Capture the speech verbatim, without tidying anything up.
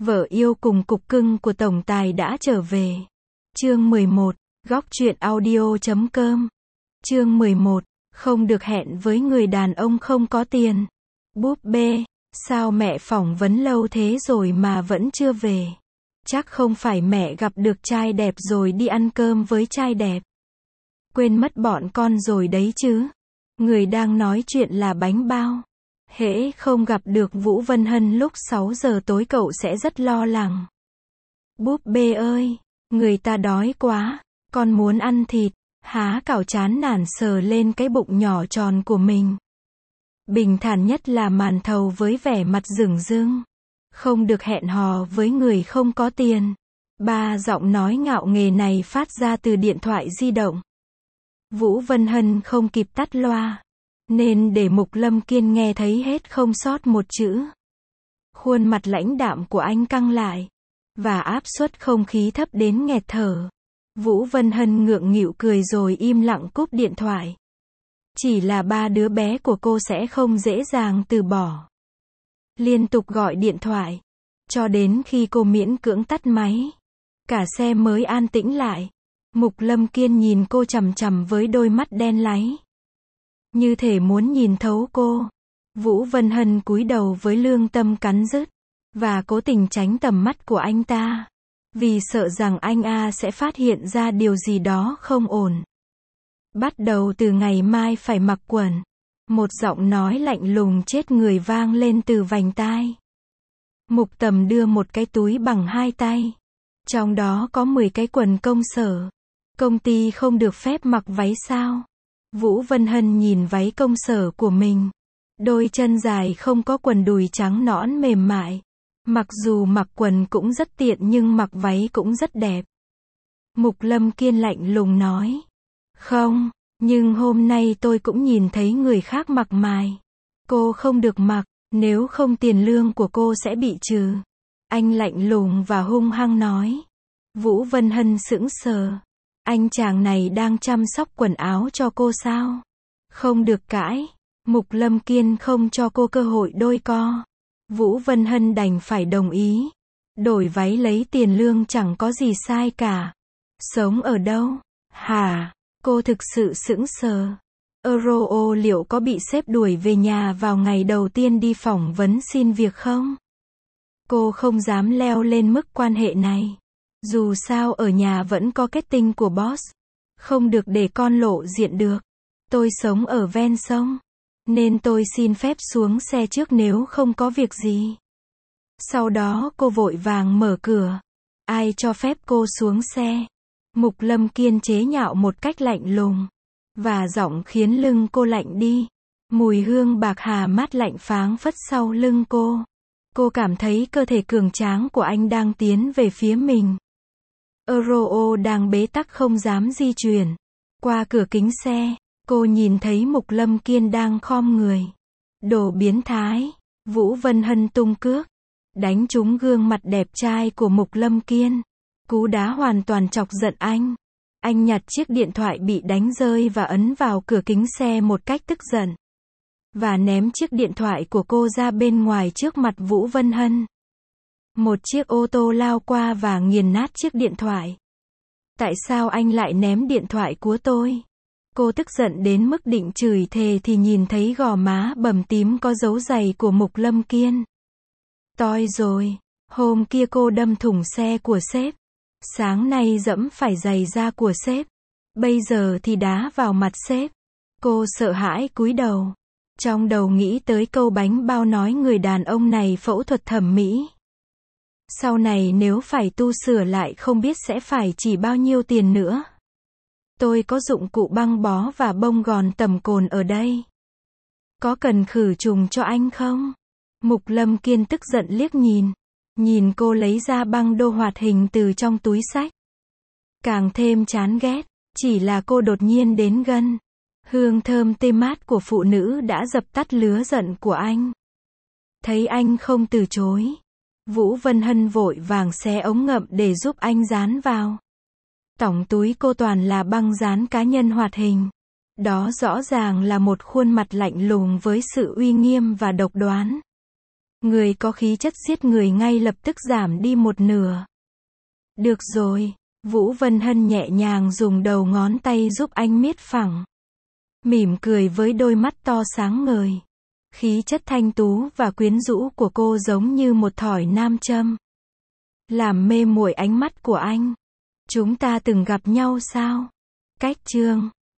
Vợ yêu cùng cục cưng của tổng tài đã trở về. Chương mười một, góc truyện audio chấm com. Chương mười một, không được hẹn với người đàn ông không có tiền. Búp bê, sao mẹ phỏng vấn lâu thế rồi mà vẫn chưa về? Chắc không phải mẹ gặp được trai đẹp rồi đi ăn cơm với trai đẹp. Quên mất bọn con rồi đấy chứ. Người đang nói chuyện là bánh bao. Hễ không gặp được Vũ Vân Hân lúc sáu giờ tối cậu sẽ rất lo lắng. Búp bê ơi, người ta đói quá, con muốn ăn thịt. Há cảo chán nản sờ lên cái bụng nhỏ tròn của mình. Bình thản nhất là màn thầu với vẻ mặt rừng rưng. Không được hẹn hò với người không có tiền. Ba giọng nói ngạo nghễ này phát ra từ điện thoại di động. Vũ Vân Hân không kịp tắt loa, nên để Mục Lâm Kiên nghe thấy hết không sót một chữ. Khuôn mặt lãnh đạm của anh căng lại, và áp suất không khí thấp đến nghẹt thở. Vũ Vân Hân ngượng nghịu cười rồi im lặng cúp điện thoại. Chỉ là ba đứa bé của cô sẽ không dễ dàng từ bỏ. Liên tục gọi điện thoại, cho đến khi cô miễn cưỡng tắt máy. Cả xe mới an tĩnh lại. Mục Lâm Kiên nhìn cô chằm chằm với đôi mắt đen láy. Như thể muốn nhìn thấu cô. Vũ Vân Hân cúi đầu với lương tâm cắn rứt, và cố tình tránh tầm mắt của anh ta. Vì sợ rằng anh A sẽ phát hiện ra điều gì đó không ổn. Bắt đầu từ ngày mai phải mặc quần. Một giọng nói lạnh lùng chết người vang lên từ vành tai. Mục Tầm đưa một cái túi bằng hai tay. Trong đó có mười cái quần công sở. Công ty không được phép mặc váy sao? Vũ Vân Hân nhìn váy công sở của mình. Đôi chân dài không có quần đùi trắng nõn mềm mại. Mặc dù mặc quần cũng rất tiện nhưng mặc váy cũng rất đẹp. Mục Lâm Kiên lạnh lùng nói. Không, nhưng hôm nay tôi cũng nhìn thấy người khác mặc mài. Cô không được mặc, nếu không tiền lương của cô sẽ bị trừ. Anh lạnh lùng và hung hăng nói. Vũ Vân Hân sững sờ. Anh chàng này đang chăm sóc quần áo cho cô sao? Không được cãi. Mục Lâm Kiên không cho cô cơ hội đôi co. Vũ Vân Hân đành phải đồng ý. Đổi váy lấy tiền lương chẳng có gì sai cả. Sống ở đâu? Hả? Cô thực sự sững sờ. Euro liệu có bị sếp đuổi về nhà vào ngày đầu tiên đi phỏng vấn xin việc không? Cô không dám leo lên mức quan hệ này. Dù sao ở nhà vẫn có kết tinh của boss. Không được để con lộ diện được. Tôi sống ở ven sông, nên tôi xin phép xuống xe trước nếu không có việc gì. Sau đó cô vội vàng mở cửa. Ai cho phép cô xuống xe? Mục Lâm Kiên chế nhạo một cách lạnh lùng. Và giọng khiến lưng cô lạnh đi. Mùi hương bạc hà mát lạnh pháng phất sau lưng cô. Cô cảm thấy cơ thể cường tráng của anh đang tiến về phía mình. Euro đang bế tắc không dám di chuyển. Qua cửa kính xe, cô nhìn thấy Mục Lâm Kiên đang khom người. Đồ biến thái. Vũ Vân Hân tung cước, đánh trúng gương mặt đẹp trai của Mục Lâm Kiên. Cú đá hoàn toàn chọc giận anh. Anh nhặt chiếc điện thoại bị đánh rơi và ấn vào cửa kính xe một cách tức giận. Và ném chiếc điện thoại của cô ra bên ngoài trước mặt Vũ Vân Hân. Một chiếc ô tô lao qua và nghiền nát chiếc điện thoại. Tại sao anh lại ném điện thoại của tôi? Cô tức giận đến mức định chửi thề thì nhìn thấy gò má bầm tím có dấu giày của Mục Lâm Kiên. Toi rồi, hôm kia cô đâm thủng xe của sếp. Sáng nay dẫm phải giày da của sếp. Bây giờ thì đá vào mặt sếp. Cô sợ hãi cúi đầu. Trong đầu nghĩ tới câu bánh bao nói người đàn ông này phẫu thuật thẩm mỹ. Sau này nếu phải tu sửa lại không biết sẽ phải chỉ bao nhiêu tiền nữa. Tôi có dụng cụ băng bó và bông gòn tẩm cồn ở đây. Có cần khử trùng cho anh không? Mục Lâm Kiên tức giận liếc nhìn. Nhìn cô lấy ra băng đô hoạt hình từ trong túi xách. Càng thêm chán ghét. Chỉ là cô đột nhiên đến gần. Hương thơm tê mát của phụ nữ đã dập tắt lửa giận của anh. Thấy anh không từ chối, Vũ Vân Hân vội vàng xé ống ngậm để giúp anh dán vào. Tỏng túi cô toàn là băng dán cá nhân hoạt hình. Đó rõ ràng là một khuôn mặt lạnh lùng với sự uy nghiêm và độc đoán. Người có khí chất giết người ngay lập tức giảm đi một nửa. Được rồi. Vũ Vân Hân nhẹ nhàng dùng đầu ngón tay giúp anh miết phẳng. Mỉm cười với đôi mắt to sáng ngời. Khí chất thanh tú và quyến rũ của cô giống như một thỏi nam châm. Làm mê muội ánh mắt của anh. Chúng ta từng gặp nhau sao? Cách chương